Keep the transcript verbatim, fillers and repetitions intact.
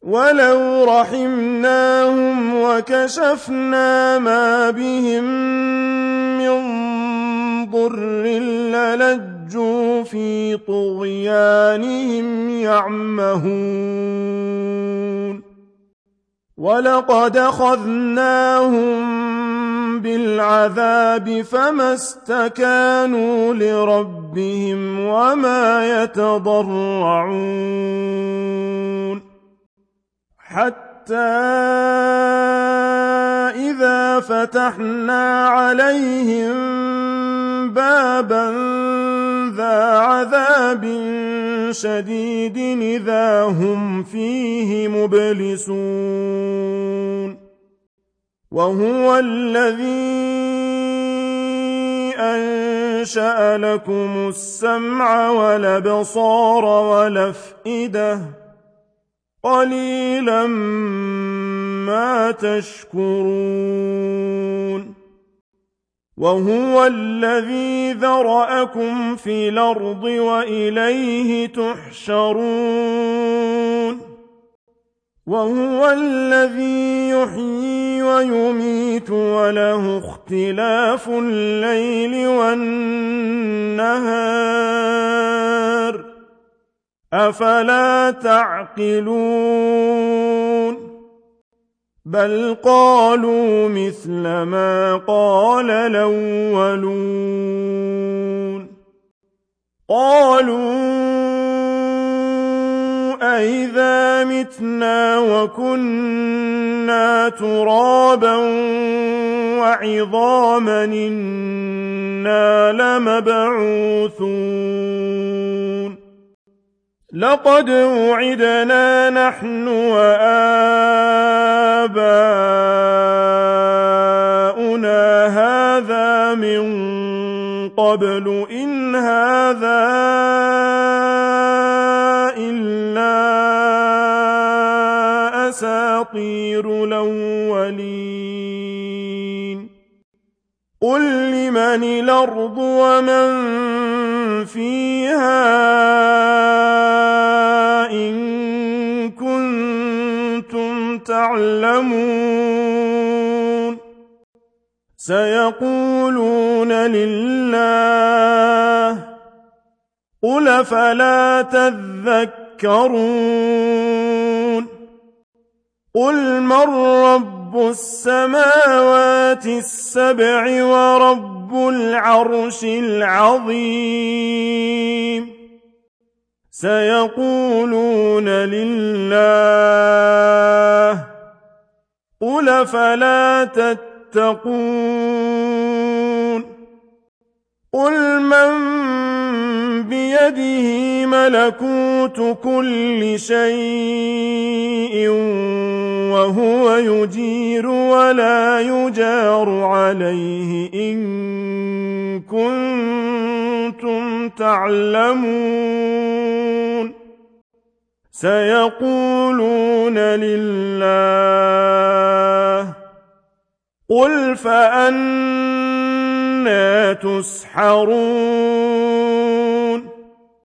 وَلَوْ رَحِمْنَاهُمْ وَكَشَفْنَا مَا بِهِم مِّن ضُرٍّ لَّلَجُّوا فِي طُغْيَانِهِمْ يَعْمَهُونَ وَلَقَدْ أَخَذْنَاهُم بِالْعَذَابِ فَمَا اسْتَكَانُوا لِرَبِّهِمْ وَمَا يَتَضَرَّعُونَ حَتَّى إِذَا فَتَحْنَا عَلَيْهِم بَابًا ذَا عَذَابٍ شَدِيدٍ إِذَا هُمْ فِيهِ مُبْلِسُونَ وَهُوَ الَّذِي أَنشَأَ لَكُمُ السَّمْعَ وَالْأَبْصَارَ وَالْأَفْئِدَةَ قَلِيلًا مَا تَشْكُرُونَ وَهُوَ الَّذِي ذَرَأَكُمْ فِي الْأَرْضِ وَإِلَيْهِ تُحْشَرُونَ وَهُوَ الَّذِي يُحْيِي وَيُمِيتُ وَلَهُ اخْتِلَافُ اللَّيْلِ وَالنَّهَارِ ۚ أَفَلَا تَعْقِلُونَ بَلْ قَالُوا مِثْلَ مَا قَالَ الْأَوَّلُونَ قَالُوا أَإِذَا مِتْنَا وَكُنَّا تُرَابًا وَعِظَامًا إِنَّا لَمَبْعُوثُونَ لَقَدْ وُعِدْنَا نَحْنُ وَآبَاؤُنَا هَٰذَا مِن قَبْلُ إِنْ هَٰذَا إِلَّا أَسَاطِيرُ الْأَوَّلِينَ قُل لِّمَنِ الْأَرْضُ وَمَن فِيهَا إِن كُنتُمْ تَعْلَمُونَ سَيَقُولُونَ لِلَّهِ قُلْ أَفَلَا تَذَكَّرُونَ قُلْ مَن رَّبُّ السَّمَاوَاتِ السَّبْعِ وَرَبُّ الْعَرْشِ الْعَظِيمِ سَيَقُولُونَ لِلَّهِ قُلْ أَفَلَا تَتَّقُونَ قُلْ مَن بِيَدِهِ مَلَكُوتُ كُلِّ شَيْءٍ وَهُوَ يُجِيرُ وَلَا يُجَارُ عَلَيْهِ إِن كُنتُمْ تَعْلَمُونَ سَيَقُولُونَ لِلَّهِ قُلْ فَأَنَّىٰ تُسْحَرُونَ